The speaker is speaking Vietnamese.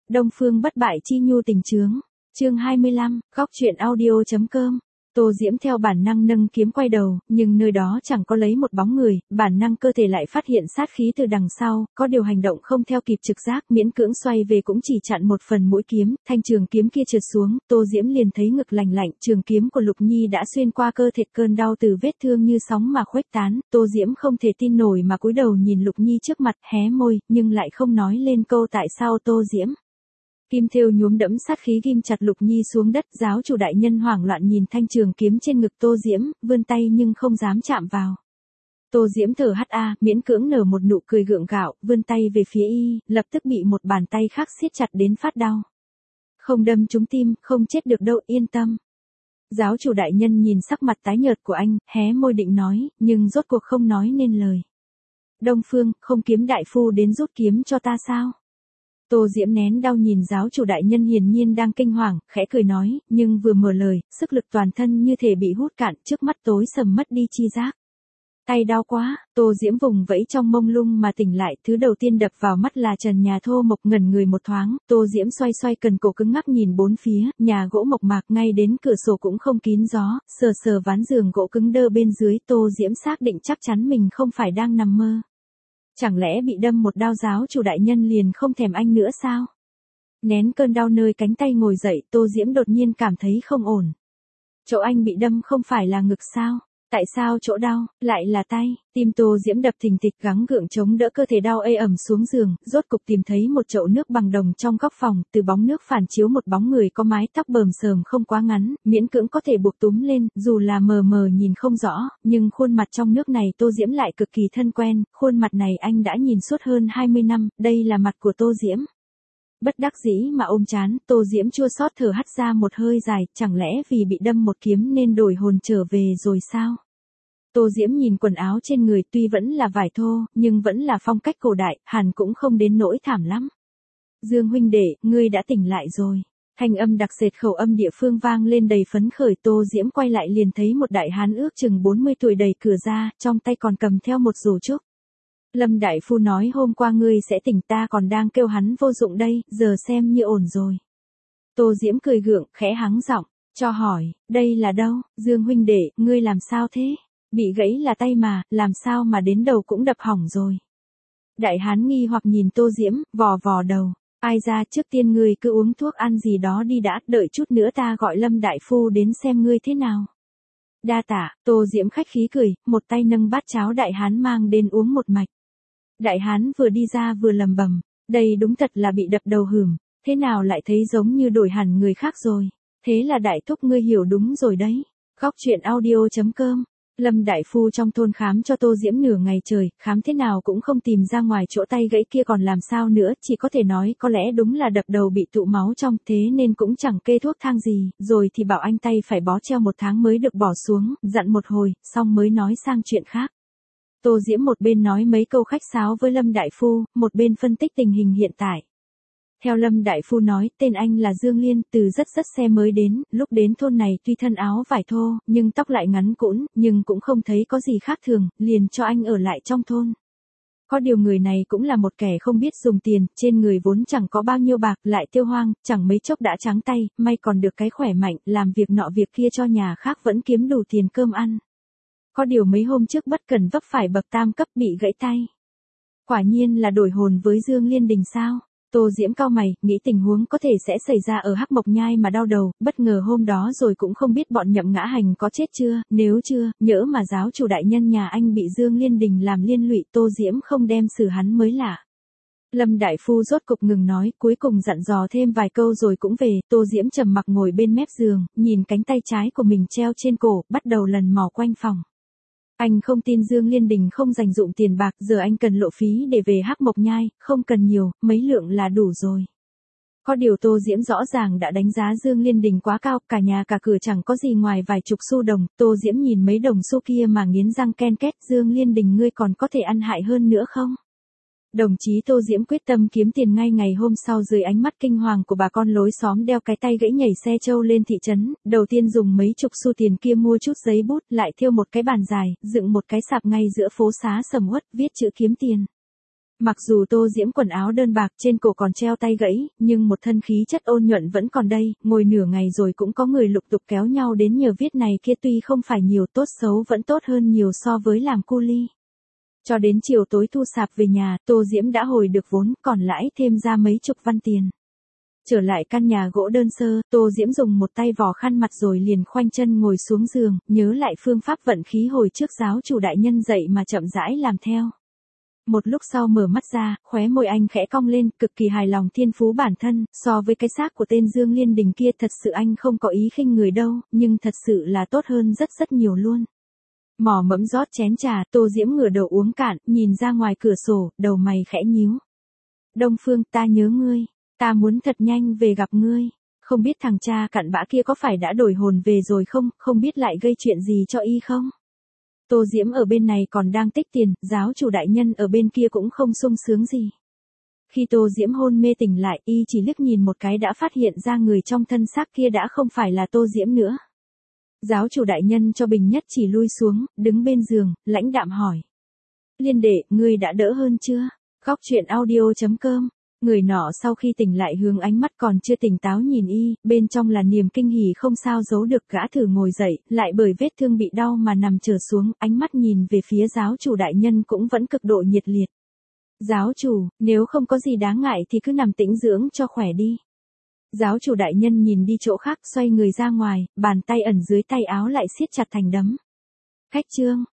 Đông Phương bất bại chi nhu tình chướng. Chương 25, góc truyện audio.com. Tô Diễm theo bản năng nâng kiếm quay đầu, nhưng nơi đó chẳng có lấy một bóng người, bản năng cơ thể lại phát hiện sát khí từ đằng sau, có điều hành động không theo kịp trực giác, miễn cưỡng xoay về cũng chỉ chặn một phần mũi kiếm, thanh trường kiếm kia trượt xuống, Tô Diễm liền thấy ngực lành lạnh, trường kiếm của Lục Nhi đã xuyên qua cơ thể, cơn đau từ vết thương như sóng mà khuếch tán, Tô Diễm không thể tin nổi mà cúi đầu nhìn Lục Nhi trước mặt, hé môi, nhưng lại không nói lên câu tại sao. Tô Diễm kim thêu nhuốm đẫm sát khí ghim chặt Lục Nhi xuống đất, giáo chủ đại nhân hoảng loạn nhìn thanh trường kiếm trên ngực Tô Diễm, vươn tay nhưng không dám chạm vào. Tô Diễm thở miễn cưỡng nở một nụ cười gượng gạo, vươn tay về phía y, lập tức bị một bàn tay khác siết chặt đến phát đau. Không đâm trúng tim, không chết được đâu, yên tâm. Giáo chủ đại nhân nhìn sắc mặt tái nhợt của anh, hé môi định nói, nhưng rốt cuộc không nói nên lời. Đông Phương, không kiếm đại phu đến rút kiếm cho ta sao? Tô Diễm nén đau nhìn giáo chủ đại nhân hiển nhiên đang kinh hoàng, khẽ cười nói, nhưng vừa mở lời, sức lực toàn thân như thể bị hút cạn, trước mắt tối sầm mất đi chi giác. Tay đau quá, Tô Diễm vùng vẫy trong mông lung mà tỉnh lại, thứ đầu tiên đập vào mắt là trần nhà thô mộc, ngẩn người một thoáng, Tô Diễm xoay xoay cần cổ cứng ngắc nhìn bốn phía, nhà gỗ mộc mạc ngay đến cửa sổ cũng không kín gió, sờ sờ ván giường gỗ cứng đơ bên dưới, Tô Diễm xác định chắc chắn mình không phải đang nằm mơ. Chẳng lẽ bị đâm một đao giáo chủ đại nhân liền không thèm anh nữa sao? Nén cơn đau nơi cánh tay ngồi dậy, Tô Diễm đột nhiên cảm thấy không ổn. Chỗ anh bị đâm không phải là ngực sao? Tại sao chỗ đau lại là tay? Tim Tô Diễm đập thình thịch, gắng gượng chống đỡ cơ thể đau ê ẩm xuống giường, rốt cục tìm thấy một chậu nước bằng đồng trong góc phòng, từ bóng nước phản chiếu một bóng người có mái tóc bờm sờm không quá ngắn, miễn cưỡng có thể buộc túm lên, dù là mờ mờ nhìn không rõ, nhưng khuôn mặt trong nước này Tô Diễm lại cực kỳ thân quen, khuôn mặt này anh đã nhìn suốt hơn 20 năm, đây là mặt của Tô Diễm. Bất đắc dĩ mà ôm trán, Tô Diễm chua xót thở hắt ra một hơi dài, chẳng lẽ vì bị đâm một kiếm nên đổi hồn trở về rồi sao? Tô Diễm nhìn quần áo trên người tuy vẫn là vải thô, nhưng vẫn là phong cách cổ đại, hẳn cũng không đến nỗi thảm lắm. Dương huynh đệ, ngươi đã tỉnh lại rồi. Thanh âm đặc sệt khẩu âm địa phương vang lên đầy phấn khởi, Tô Diễm quay lại liền thấy một đại hán ước chừng 40 tuổi đẩy cửa ra, trong tay còn cầm theo một rổ trúc. Lâm đại phu nói hôm qua ngươi sẽ tỉnh, ta còn đang kêu hắn vô dụng đây, giờ xem như ổn rồi. Tô Diễm cười gượng, khẽ hắng giọng, cho hỏi, đây là đâu? Dương huynh đệ, ngươi làm sao thế? Bị gãy là tay mà, làm sao mà đến đầu cũng đập hỏng rồi. Đại hán nghi hoặc nhìn Tô Diễm, vò vò đầu, ai ra, trước tiên ngươi cứ uống thuốc ăn gì đó đi đã, đợi chút nữa ta gọi Lâm đại phu đến xem ngươi thế nào. Đa tạ. Tô Diễm khách khí cười, một tay nâng bát cháo đại hán mang đến uống một mạch. Đại hán vừa đi ra vừa lầm bầm, đây đúng thật là bị đập đầu hửm, thế nào lại thấy giống như đổi hẳn người khác rồi. Thế là đại thúc ngươi hiểu đúng rồi đấy. Góc truyện audio.com. Lâm đại phu trong thôn khám cho Tô Diễm nửa ngày trời, khám thế nào cũng không tìm ra ngoài chỗ tay gãy kia còn làm sao nữa, chỉ có thể nói có lẽ đúng là đập đầu bị tụ máu trong, thế nên cũng chẳng kê thuốc thang gì, rồi thì bảo anh tay phải bó treo 1 tháng mới được bỏ xuống, dặn một hồi, xong mới nói sang chuyện khác. Tô Diễm một bên nói mấy câu khách sáo với Lâm đại phu, một bên phân tích tình hình hiện tại. Theo Lâm đại phu nói, tên anh là Dương Liên, từ rất xe mới đến, lúc đến thôn này tuy thân áo vải thô, nhưng tóc lại ngắn cũn, nhưng cũng không thấy có gì khác thường, liền cho anh ở lại trong thôn. Có điều người này cũng là một kẻ không biết dùng tiền, trên người vốn chẳng có bao nhiêu bạc, lại tiêu hoang, chẳng mấy chốc đã trắng tay, may còn được cái khỏe mạnh, làm việc nọ việc kia cho nhà khác vẫn kiếm đủ tiền cơm ăn. Có điều mấy hôm trước bất cẩn vấp phải bậc tam cấp bị gãy tay. Quả nhiên là đổi hồn với Dương Liên Đình sao? Tô Diễm cau mày, nghĩ tình huống có thể sẽ xảy ra ở Hắc Mộc Nhai mà đau đầu, bất ngờ hôm đó rồi cũng không biết bọn Nhậm Ngã Hành có chết chưa, nếu chưa, nhỡ mà giáo chủ đại nhân nhà anh bị Dương Liên Đình làm liên lụy, Tô Diễm không đem xử hắn mới lạ. Lâm đại phu rốt cục ngừng nói, cuối cùng dặn dò thêm vài câu rồi cũng về, Tô Diễm trầm mặc ngồi bên mép giường, nhìn cánh tay trái của mình treo trên cổ, bắt đầu lần mò quanh phòng. Anh không tin Dương Liên Đình không dành dụm tiền bạc, giờ anh cần lộ phí để về Hắc Mộc Nhai, không cần nhiều, mấy lượng là đủ rồi. Có điều Tô Diễm rõ ràng đã đánh giá Dương Liên Đình quá cao, cả nhà cả cửa chẳng có gì ngoài vài chục xu đồng, Tô Diễm nhìn mấy đồng xu kia mà nghiến răng ken két, Dương Liên Đình ngươi còn có thể ăn hại hơn nữa không? Đồng chí Tô Diễm quyết tâm kiếm tiền ngay ngày hôm sau dưới ánh mắt kinh hoàng của bà con lối xóm đeo cái tay gãy nhảy xe trâu lên thị trấn, đầu tiên dùng mấy chục xu tiền kia mua chút giấy bút, lại thêu một cái bàn dài, dựng một cái sạp ngay giữa phố xá sầm uất, viết chữ kiếm tiền. Mặc dù Tô Diễm quần áo đơn bạc trên cổ còn treo tay gãy, nhưng một thân khí chất ôn nhuận vẫn còn đây, ngồi nửa ngày rồi cũng có người lục tục kéo nhau đến nhờ viết này kia, tuy không phải nhiều, tốt xấu vẫn tốt hơn nhiều so với làm cu li. Cho đến chiều tối thu sạp về nhà, Tô Diễm đã hồi được vốn, còn lãi thêm ra mấy chục văn tiền. Trở lại căn nhà gỗ đơn sơ, Tô Diễm dùng một tay vò khăn mặt rồi liền khoanh chân ngồi xuống giường, nhớ lại phương pháp vận khí hồi trước giáo chủ đại nhân dạy mà chậm rãi làm theo. Một lúc sau mở mắt ra, khóe môi anh khẽ cong lên, cực kỳ hài lòng thiên phú bản thân, so với cái xác của tên Dương Liên Đình kia thật sự anh không có ý khinh người đâu, nhưng thật sự là tốt hơn rất rất nhiều luôn. Mò mẫm rót chén trà, Tô Diễm ngửa đầu uống cạn, nhìn ra ngoài cửa sổ, đầu mày khẽ nhíu. Đông Phương, ta nhớ ngươi, ta muốn thật nhanh về gặp ngươi. Không biết thằng cha cặn bã kia có phải đã đổi hồn về rồi không, không biết lại gây chuyện gì cho y không? Tô Diễm ở bên này còn đang tích tiền, giáo chủ đại nhân ở bên kia cũng không sung sướng gì. Khi Tô Diễm hôn mê tỉnh lại, y chỉ liếc nhìn một cái đã phát hiện ra người trong thân xác kia đã không phải là Tô Diễm nữa. Giáo chủ đại nhân cho Bình Nhất chỉ lui xuống, đứng bên giường, lãnh đạm hỏi. Liên đệ, ngươi đã đỡ hơn chưa? Góc truyện audio.com. Người nọ sau khi tỉnh lại hướng ánh mắt còn chưa tỉnh táo nhìn y, bên trong là niềm kinh hỉ không sao giấu được, gã thử ngồi dậy, lại bởi vết thương bị đau mà nằm trở xuống, ánh mắt nhìn về phía giáo chủ đại nhân cũng vẫn cực độ nhiệt liệt. Giáo chủ, nếu không có gì đáng ngại thì cứ nằm tĩnh dưỡng cho khỏe đi. Giáo chủ đại nhân nhìn đi chỗ khác, xoay người ra ngoài, bàn tay ẩn dưới tay áo lại siết chặt thành đấm. Khách trương,